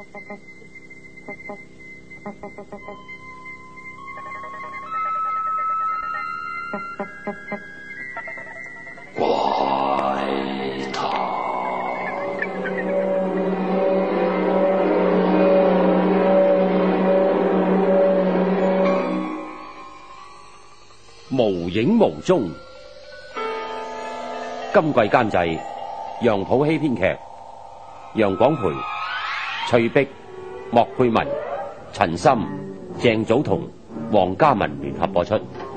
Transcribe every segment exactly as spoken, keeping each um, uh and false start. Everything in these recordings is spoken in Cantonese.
怪談無影無蹤。今季監製楊普希編劇，楊廣培、翠碧、莫佩文、陳森、鄭祖彤、黃嘉文聯合播出。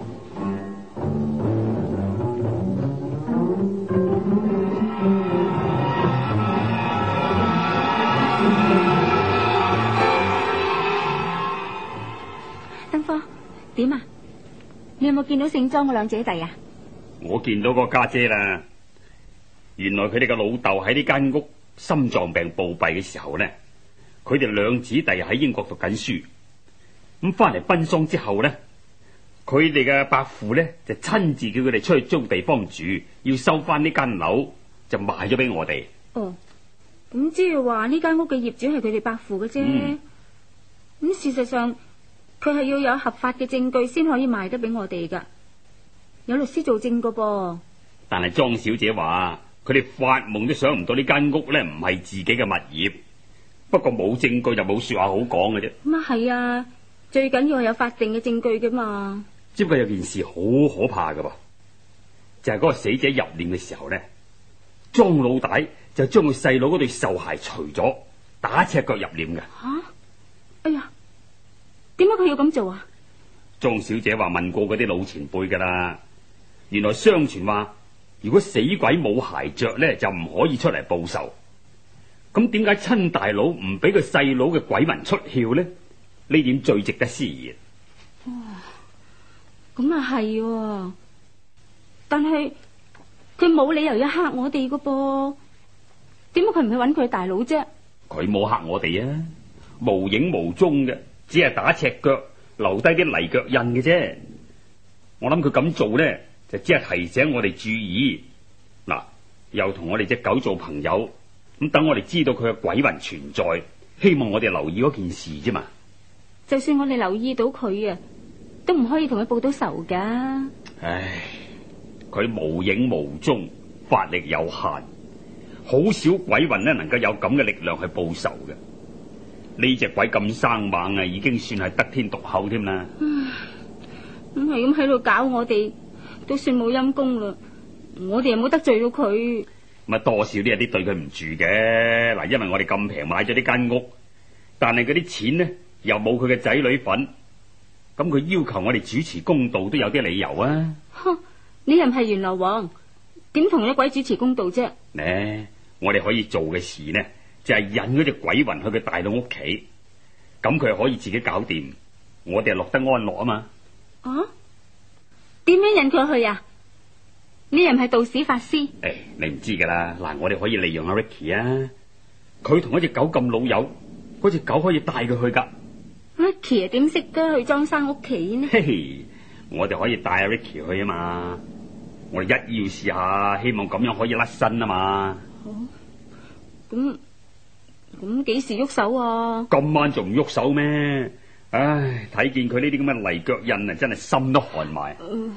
燈科點啊？你有冇見到姓莊嗰兩姐弟啊？ 我見到個家姐啦。原來佢哋嘅老豆喺呢間屋心臟病暴斃嘅時候呢，佢哋兩姊弟喺英國讀緊書。咁翻嚟奔喪之後呢，佢哋嘅伯父呢就親自叫佢哋出去租地方住，要收翻呢間樓就賣咗俾我哋。 哦，咁即係話呢間屋嘅業主係佢哋伯父嘅啫。咁、嗯、事實上佢係要有合法嘅證據先可以賣得俾我哋噶，有律師做證噶噃。 但係莊小姐話佢哋發夢都想唔到呢間屋呢唔係自己嘅物業，不過冇證據就冇說話好講嘅啫。 咁啊係啊，最緊要係有法定嘅證據噶嘛。 只不過有件事好可怕噶噃，就係、是、嗰個死者入殮嘅時候呢，莊老大就將佢細佬嗰對壽鞋除咗，打赤腳入殮嘅。吓、啊， 哎呀，點解佢要咁做啊？ 莊小姐話問過嗰啲老前輩噶啦，原來相傳話如果死鬼冇鞋着咧，就唔可以出嚟報仇。咁點解親大佬唔俾佢細佬嘅鬼魂出竅呢？呢點最值得思議。 哇，咁啊係，但係佢冇理由要嚇我哋噶噃。點解佢唔去揾佢大佬啫？ 佢冇嚇我哋啊，無影無蹤嘅，只係打赤腳，留低啲泥腳印嘅啫。我諗佢咁做呢，就只係提醒我哋注意。嗱，又同我哋隻狗做朋友，咁等我哋知道佢嘅鬼魂存在，希望我哋留意嗰件事啫嘛。 就算我哋留意到佢啊，都唔可以同佢報到仇噶。 唉，佢無影無蹤，法力有限，好少鬼魂呢能夠有咁嘅力量去報仇嘅。呢隻鬼咁生猛啊，已經算係得天獨厚添啦。 咁係咁喺度搞我哋，都算冇陰功啦。我哋又冇得罪到佢， 咁啊多少都有啲對佢唔住嘅。嗱，因為我哋咁平買咗呢間屋，但係嗰啲錢呢又冇佢嘅仔女份，咁佢要求我哋主持公道都有啲理由啊。 哼，你又唔係閻羅王，點同一鬼主持公道啫？ 呢，我哋可以做嘅事呢，就係引嗰隻鬼魂去佢大佬屋企，咁佢係可以自己搞掂，我哋係落得安樂啊嘛。 啊？點樣引佢去啊？你又唔係道士法師？ 誒，你唔知噶啦。嗱，我哋可以利用阿 Ricky 啊，佢同一隻狗咁老友，嗰隻狗可以帶佢去噶。 Ricky 點識得去莊生屋企呢？ 嘿嘿，我哋可以帶阿 Ricky 去啊嘛。我哋一要試下，希望咁樣可以甩身啊嘛。 好，咁咁幾時喐手啊？ 今晚仲唔喐手咩？唉，睇見佢呢啲咁嘅泥腳印啊，真係心都寒埋。嗯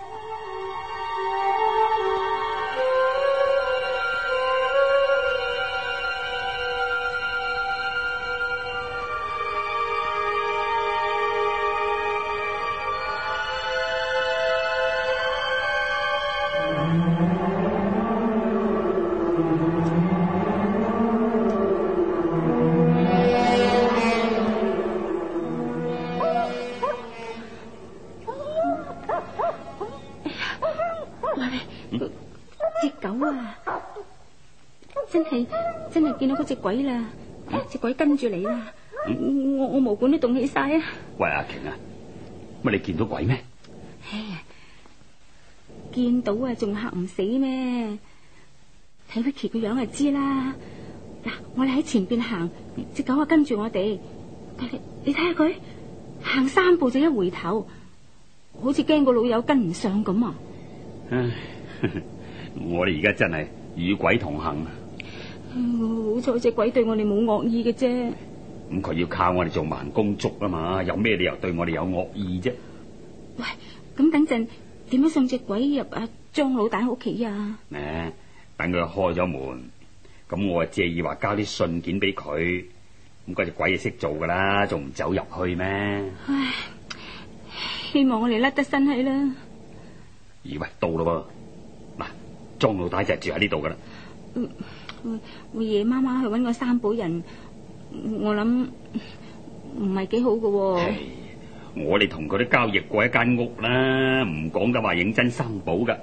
見到嗰隻鬼啦，隻、嗯、鬼跟住你啦、嗯，我我毛管都凍起晒啊！ 喂，阿瓊啊，乜你見到鬼咩？ 唉呀，見到啊，仲嚇唔死咩？睇 Vicky 個樣就知啦。嗱，我哋喺前邊行，隻狗啊跟住我哋。你你睇下佢行三步就一回頭，好似驚個老友跟唔上咁啊！ 唉，我哋而家真係與鬼同行。 好彩隻鬼對我哋冇惡意嘅啫。 咁佢要靠我哋做盲公竹啊嘛，有咩理由對我哋有惡意啫？ 喂，咁等陣點樣送隻鬼入阿張老大屋企啊？ 呢，等佢開咗門，咁我啊借意話交啲信件俾佢，咁嗰隻鬼就識做噶啦，仲唔走入去咩？ 唉，希望我哋甩得身氣啦。 以為到咯噃，嗱，張老大就住喺呢度噶啦。 嗯，我我夜媽媽去搵個三寶人，我諗唔係幾好噶喎。 我哋同佢都交易過一間屋啦，唔講得話認真三寶噶。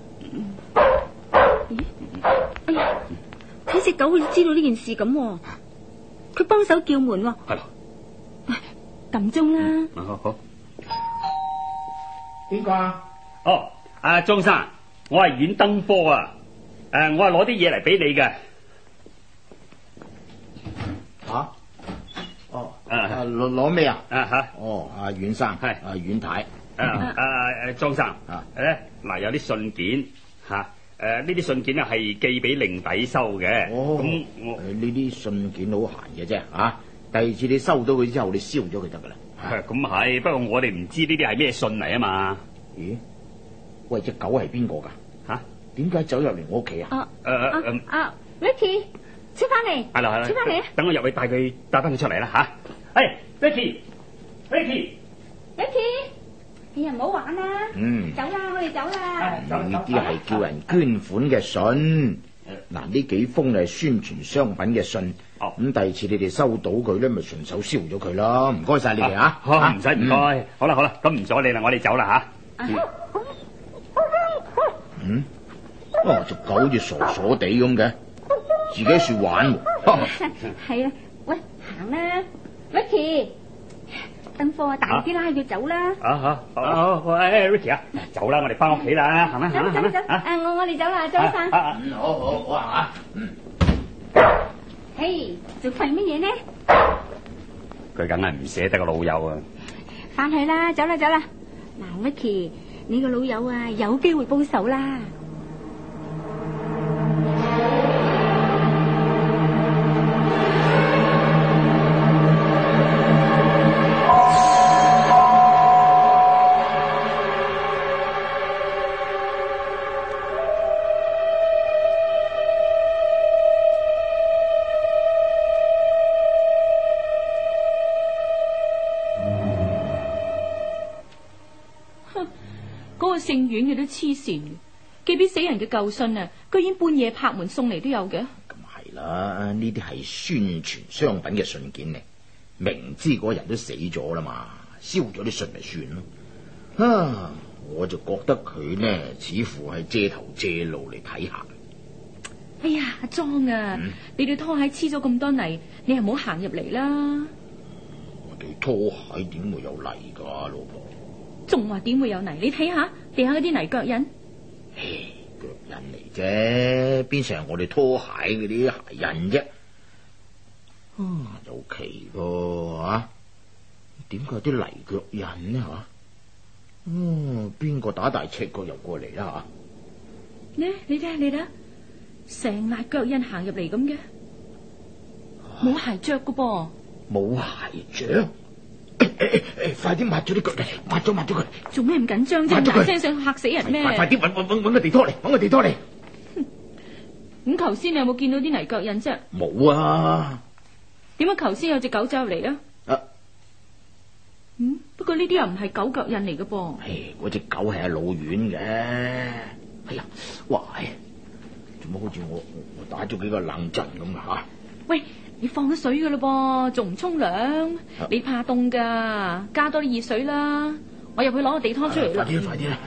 咦？哎呀，睇隻狗好似知道呢件事咁，佢幫手叫門喎。 係咯， 撳鐘啦。 好好。 邊個啊？ 哦，阿張生，我係遠登科啊。誒，我係攞啲嘢嚟俾你嘅。 吓？哦， 啊攞攞咩啊？ 啊吓？ 哦，阿阮生係阿阮太。 啊啊誒，張生啊， 咧嗱有啲信件吓，誒呢啲信件咧係寄俾令弟收嘅。 哦， 咁我呢啲信件好閒嘅啫，啊！第二次你收到佢之後，你燒咗佢得噶啦。 咁係，不過我哋唔知呢啲係咩信嚟啊嘛。 咦？喂，隻狗係邊個噶？ 吓？ 點解走入嚟我屋企啊？ 啊誒誒啊啊 Ricky，出翻嚟。 係啦係啦， 出翻嚟啊！ 等我入去帶佢帶翻佢出嚟啦吓。誒 Ricky，Ricky， Ricky，哎呀唔好玩啦， 嗯， 走啦，我哋走啦。 呢啲係叫人捐款嘅信。嗱，呢幾封係宣傳商品嘅信。 哦， 咁第二次你哋收到佢咧，咪順手燒咗佢咯。唔該晒你哋啊！ 好，唔使唔該。好啦好啦，咁唔阻你啦，我哋走啦吓。 嗯，哦，隻狗好似傻傻地咁嘅，自己說玩喎。 係啊，喂，行啦 ，Ricky，登科啊，大啲啦，要走啦。 啊好，好，好，誒 Ricky 啊，走啦，我哋翻屋企啦，行啦行啦行啦。 誒，我我哋走啦，張生。 嗯，好好好啊！嗯， 嘿，做廢乜嘢呢？ 佢梗係唔捨得個老友啊！ 翻去啦，走啦走啦。嗱 ，Ricky，你個老友啊，有機會報仇啦。 嗰個姓阮嘅都黐線，寄俾死人嘅舊信啊，居然半夜拍門送嚟都有嘅。 咁係啦，呢啲係宣傳商品嘅信件嚟，明知嗰人都死咗啦嘛，燒咗啲信咪算咯。啊，我就覺得佢呢，似乎係借頭借路嚟睇下。 哎呀，阿莊啊，嗯、你對拖鞋黐咗咁多泥，你係唔好行入嚟啦。 我對拖鞋點會有泥噶，老婆？ 仲話點會有泥？你睇下地下嗰啲泥腳印， 唉，腳印嚟啫，邊成係我哋拖鞋嗰啲鞋印啫？啊，有奇噃吓，點解有啲泥腳印呢吓？嗯，邊個打大赤腳入過嚟啦吓？ 呢，你睇下你睇下，成泥腳印行入嚟咁嘅，冇鞋着噶噃， 冇鞋着。誒誒誒，快啲抹咗啲腳嚟，抹咗抹咗佢。 做咩唔緊張啫？大聲想嚇死人咩？ 快快啲搵搵搵搵個地拖嚟，搵個地拖嚟。 咁頭先你有冇見到啲泥腳印啫？ 冇啊。 點解頭先有隻狗走入嚟啊？ 啊， 嗯，不過呢啲又唔係狗腳印嚟嘅噃。 唉，嗰隻狗係阿老遠嘅。哎呀，哇，做乜好似我我打咗幾個冷震咁啊吓？ 喂！你放咗水噶嘞噃，仲唔沖涼？啊、你怕凍噶，加多啲熱水啦。我入去攞個地拖出嚟啦。 快啲快啲啦！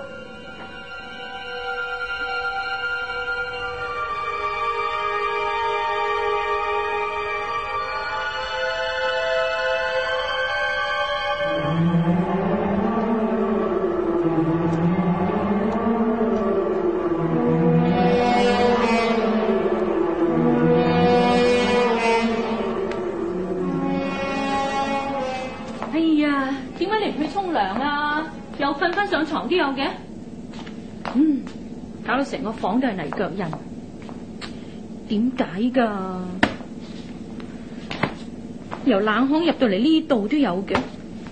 瞓翻上床都有嘅，嗯，搞到成個房都係泥腳印，點解噶？ 由冷巷入到嚟呢度都有嘅。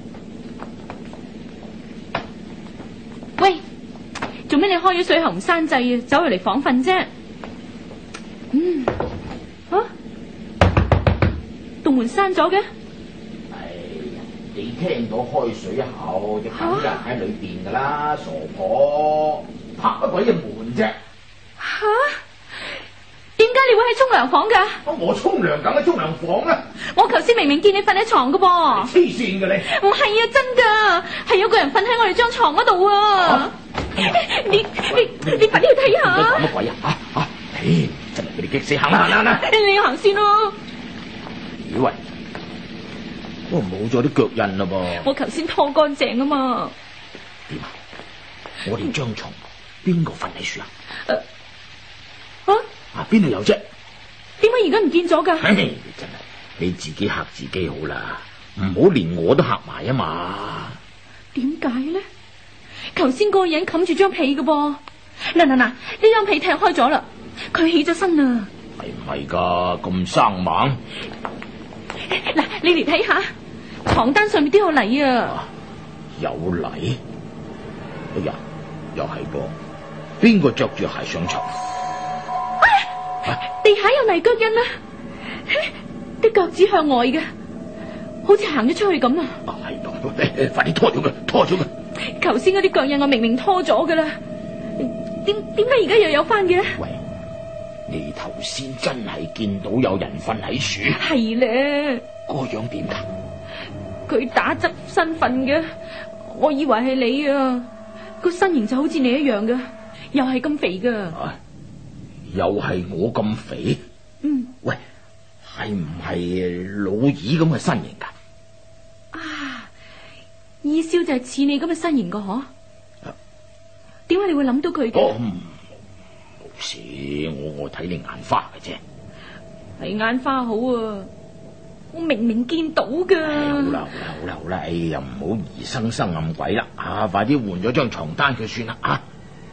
喂，做咩你開咗水喉唔閂掣啊？走入嚟房瞓啫。嗯，啊，道門閂咗嘅。 唉，你聽到開水喉就梗有人喺裏邊噶啦，傻婆，拍乜鬼嘢門啫？ 吓？點解你會喺沖涼房噶？ 我沖涼梗喺沖涼房啦。 我頭先明明見你瞓喺床噶噃。 黐線嘅你！ 唔係啊，真噶，係有個人瞓喺我哋張床嗰度啊！你你你快啲去睇下。 講乜鬼啊？吓吓！唉，真係俾你激死，行啦行啦行啦！ 你行先咯。 以為我冇咗啲腳印啦噃。 我頭先拖乾淨啊嘛。 點啊？我哋張床邊個瞓喺樹啊？ 啊？ 啊，邊度有啫？ 點解而家唔見咗噶？ 唉，你真係你自己嚇自己好啦，唔好連我都嚇埋啊嘛。 點解咧？頭先嗰個人冚住張被噶噃。嗱嗱嗱，呢張被踢開咗啦，佢起咗身啦。 係唔係噶？咁生猛？ 嗱，你嚟睇下，床單上面都有泥啊！ 啊有泥？哎呀，又係噃，邊個着住鞋上床？ 地下有泥腳印啊，啲腳趾向外嘅，好似行咗出去咁啊！ 係咯，快啲拖咗佢，拖咗佢！ 頭先嗰啲腳印我明明拖咗噶啦，點點解而家又有翻嘅？ 喂，你頭先真係見到有人瞓喺樹？ 係咧， 個樣點噶？ 佢打側身瞓嘅，我以為係你啊，個身形就好似你一樣嘅，又係咁肥噶。 啊又係我咁肥？ 嗯， 喂，係唔係老二咁嘅身形噶？ 啊，二少就係似你咁嘅身形個嗬？點解、啊、你會諗到佢嘅？ 哦，冇事，我我睇你眼花嘅啫。 係眼花好啊，我明明見到噶。 好啦好啦好啦好啦，哎呀唔好疑生生咁鬼啦，啊快啲換咗張床單佢算啦啊！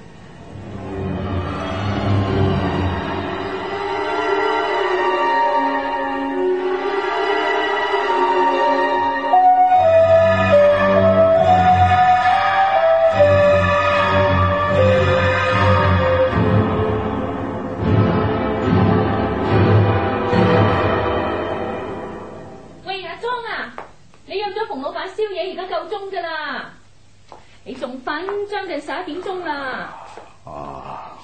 將近十一點鐘啦。 啊，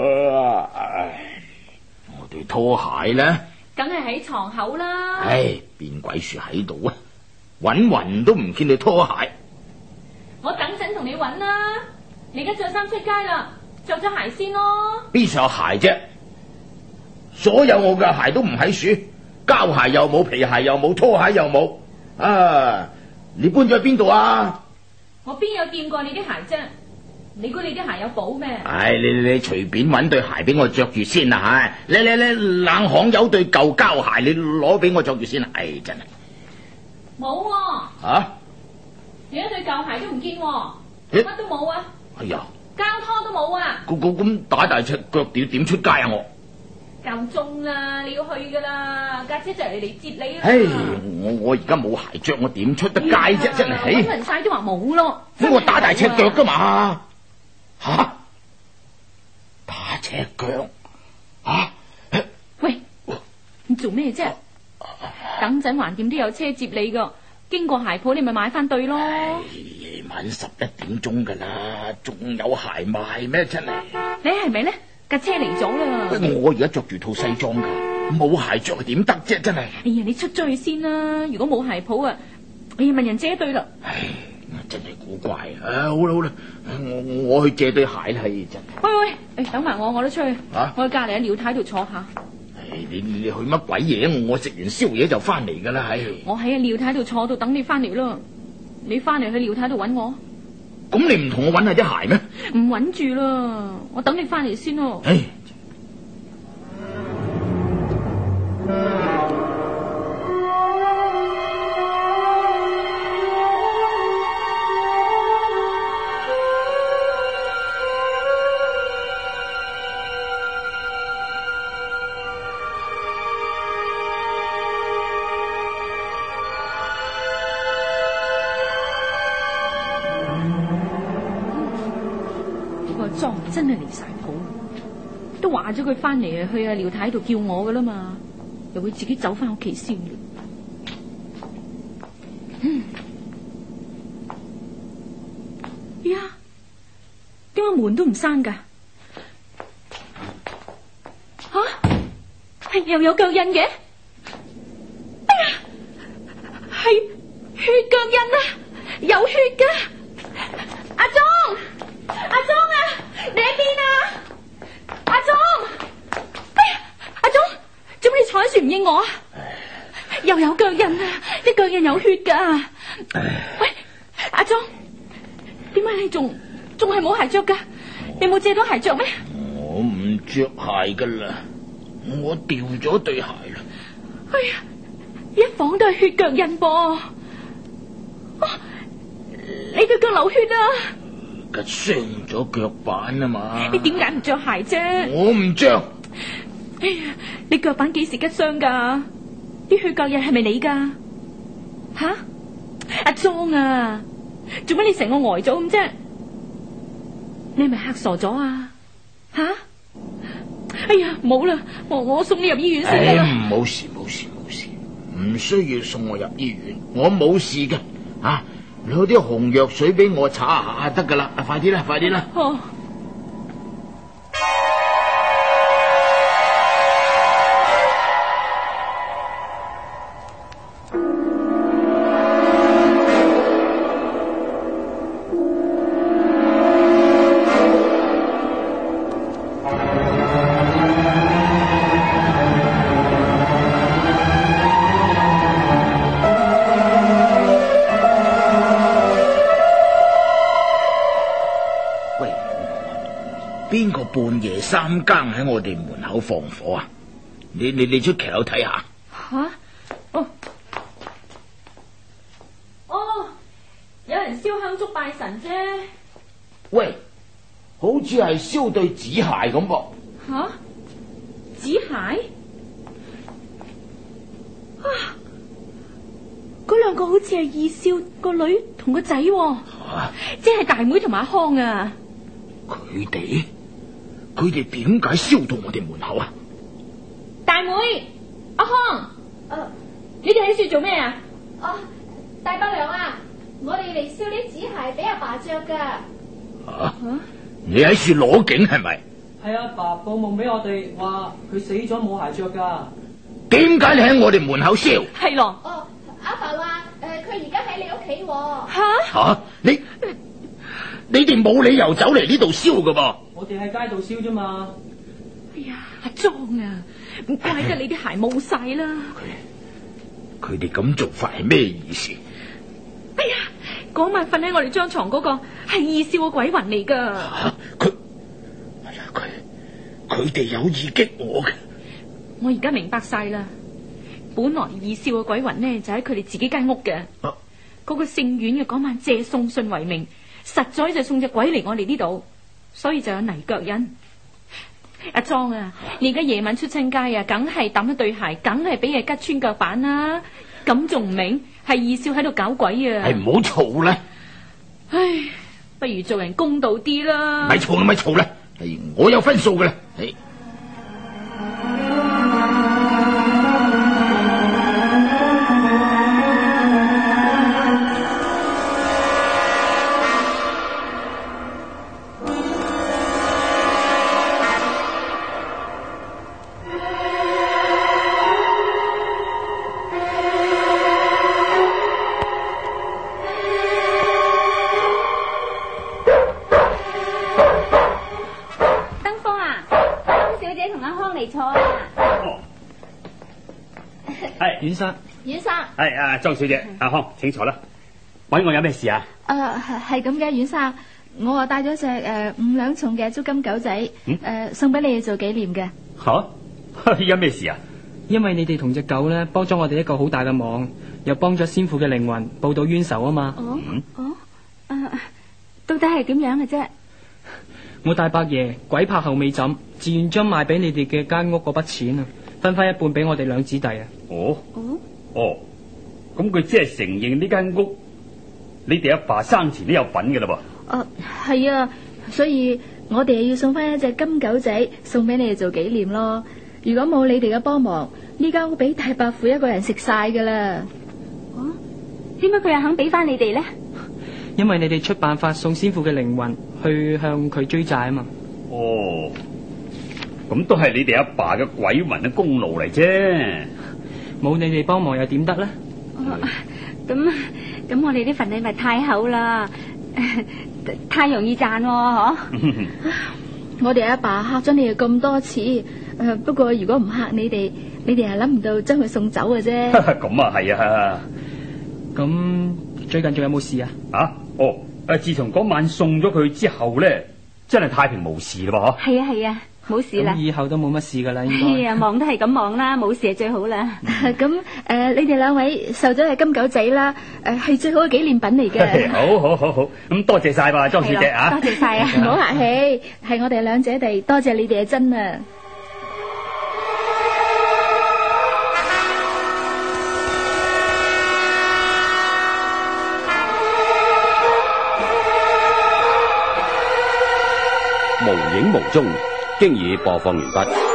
我對拖鞋咧， 梗係喺床口啦。 唉，邊鬼樹喺度啊？搵暈都唔見你拖鞋。 我等陣同你搵啦。你而家着衫出街啦，着咗鞋先咯。 邊上有鞋啫？所有我嘅鞋都唔喺樹，膠鞋又冇，皮鞋又冇，拖鞋又冇。啊，你搬咗去邊度啊？ 我邊有掂過你啲鞋啫？你估你啲鞋有寶咩？ 唉，你你你隨便搵對鞋俾我着住先啦，吓！你你你冷巷有對舊膠鞋，你攞俾我着住先啦。唉，真係冇喎。 啊！ 你一對舊鞋都唔見喎，乜都冇啊！ 哎呀， 膠拖都冇啊！ 咁咁咁打大隻腳點點出街啊？我夠鐘啦，你要去噶啦，家姐就嚟嚟接你啦。 唉，我我而家冇鞋着，我點出得街啫？真係， 搵勻晒都話冇咯。 咁我打大赤腳噶嘛？吓，打赤腳啊！ 喂，你做咩啫？等陣橫掂都有車接你噶，經過鞋鋪你咪買翻對咯。 夜晚十一點鐘噶啦，仲有鞋賣咩？真係， 你係咪咧？架車嚟咗啦！ 我而家着住套西裝噶，冇鞋着點得啫？真係。 哎呀，你出咗去先啦！如果冇鞋鋪啊，哎呀，問人借對啦。 唉，真係古怪啊！好啦好啦，我我去借對鞋啦，係真。 喂喂，誒，等埋我，我都出去。 啊！ 我去隔籬喺廖太度坐下。 唉，你你去乜鬼嘢？我食完宵夜就翻嚟噶啦，唉。 我喺阿廖太度坐到等你翻嚟咯。你翻嚟去廖太度揾我。 咁你唔同我揾下啲鞋咩？ 唔揾住啦，我等你翻嚟先咯。 唉。 莊真係離晒譜，都話咗佢翻嚟去阿廖太度叫我噶啦嘛，又會自己走翻屋企先嘅。嗯，呀，點解門都唔閂噶？吓、啊，係又有腳印嘅？哎呀，係血腳印啊，有血噶！阿莊，阿莊啊，你喺邊啊？阿莊，哎呀，阿莊，做乜你坐喺樹唔應我啊？又有腳印啊，啲腳印有血噶。喂，阿莊，點解你仲仲係冇鞋着噶？你冇借到鞋着咩？ 我唔着鞋噶啦，我掉咗對鞋啦。 哎呀，一房都係血腳印噃。啊，你對腳流血啊！ 佢傷咗腳板啊嘛。 你點解唔着鞋啫？ 我唔着。 哎呀，你腳板幾時吉傷噶？啲血腳印係咪你噶？吓、啊，阿莊啊，做乜你成個呆咗咁啫？你係咪嚇傻咗啊？吓、啊！哎呀，冇啦，我我送你入醫院先得啦。 冇事冇事冇事，唔需要送我入醫院，我冇事嘅。啊，攞啲紅藥水俾我搽下得噶啦，快啲啦，快啲啦。 哦。 邊個半夜三更喺我哋門口放火啊？你你你出騎樓睇下。 吓、啊？哦哦，有人燒香燭拜神啫。 喂，好似係燒對紙鞋咁噃。 吓、啊？紙鞋？啊！嗰兩個好似係二少個女同個仔，啊、即係大妹同埋阿康啊。 佢哋？佢哋點解燒到我哋門口啊？ 大妹，阿康，誒、啊，你哋喺樹做咩啊？ 哦，大伯娘啊，我哋嚟燒啲紙鞋俾阿爸着噶。 啊？你喺樹攞景係咪？ 係阿爸報夢俾我哋，話佢死咗冇鞋着噶。 點解你喺我哋門口燒？ 係咯。 哦，阿爸話誒，佢而家喺你屋企。 吓吓，你你哋冇理由走嚟呢度燒噶噃。 我哋喺街度燒啫嘛。 哎呀，阿莊啊，唔怪得你啲鞋冇晒啦。 佢佢哋咁做法係咩意思？ 哎呀，嗰晚瞓喺我哋張床嗰個係二少嘅鬼魂嚟噶。 吓，佢，哎呀，佢佢哋有意激我嘅。 我而家明白晒啦。本來二少嘅鬼魂呢就喺佢哋自己間屋嘅。嗰、啊、個姓阮嘅嗰晚借送信為名，實在就送隻鬼嚟我哋呢度，所以就有泥腳印。阿莊啊，你而家夜晚出親街啊，梗係抌一對鞋，梗係俾嘢吉穿腳板啦。咁仲唔明係二少喺度搞鬼啊？ 係唔好嘈啦！ 唉，不如做人公道啲啦。 咪嘈啦，咪嘈啦！係我有分數噶啦。係。 阮生， 阮生， 係啊，莊小姐，阿康，請坐啦。揾我有咩事啊？ 誒，係咁嘅，阮生，我啊帶咗隻誒五兩重嘅足金狗仔，誒、 嗯呃、送俾你做紀念嘅。 吓，有咩事啊？ 因為你哋同隻狗咧幫咗我哋一個好大嘅忙，又幫咗先父嘅靈魂報到冤仇啊嘛。 哦， 嗯、 哦，誒、呃，到底係點樣嘅啫？ 我大伯爺鬼拍後尾枕，自願將賣俾你哋嘅間屋嗰筆錢啊，分翻一半俾我哋兩姊弟啊。 哦， 哦， 哦，咁佢即係承認呢間屋，你哋阿爸生前都有份噶啦噃。 誒，係啊，所以我哋要送翻一隻金狗仔送俾你哋做紀念咯。如果冇你哋嘅幫忙，呢間屋俾大伯父一個人食晒噶啦。 哦，點解佢又肯俾翻你哋咧？ 因為你哋出辦法送先父嘅靈魂去向佢追債啊嘛。 哦，咁都係你哋阿爸嘅鬼魂嘅功勞嚟啫。 冇你哋幫忙又點得咧？ 咁咁，我哋呢份禮物太厚啦，太容易賺喎，嗬。 我哋阿爸嚇咗你哋咁多次，誒、呃，不過如果唔嚇你哋，你哋係諗唔到將佢送走嘅啫。 咁啊係啊。 咁最近仲有冇事啊？ 啊，哦，誒，自從嗰晚送咗佢之後咧，真係太平無事啦噃。 係啊係啊，冇事啦。 咁以後都冇乜事噶啦，應該。 係啊，望都係咁望啦，冇事係最好啦。 咁誒、呃，你哋兩位受咗係金狗仔啦，誒、呃，係最好嘅紀念品嚟嘅。 好好好好，咁多謝晒吧，莊小姐啊。 多謝晒啊， 唔好客氣，係我哋兩姐弟，多謝你哋嘅真啊。 無影無蹤，經已播放完畢。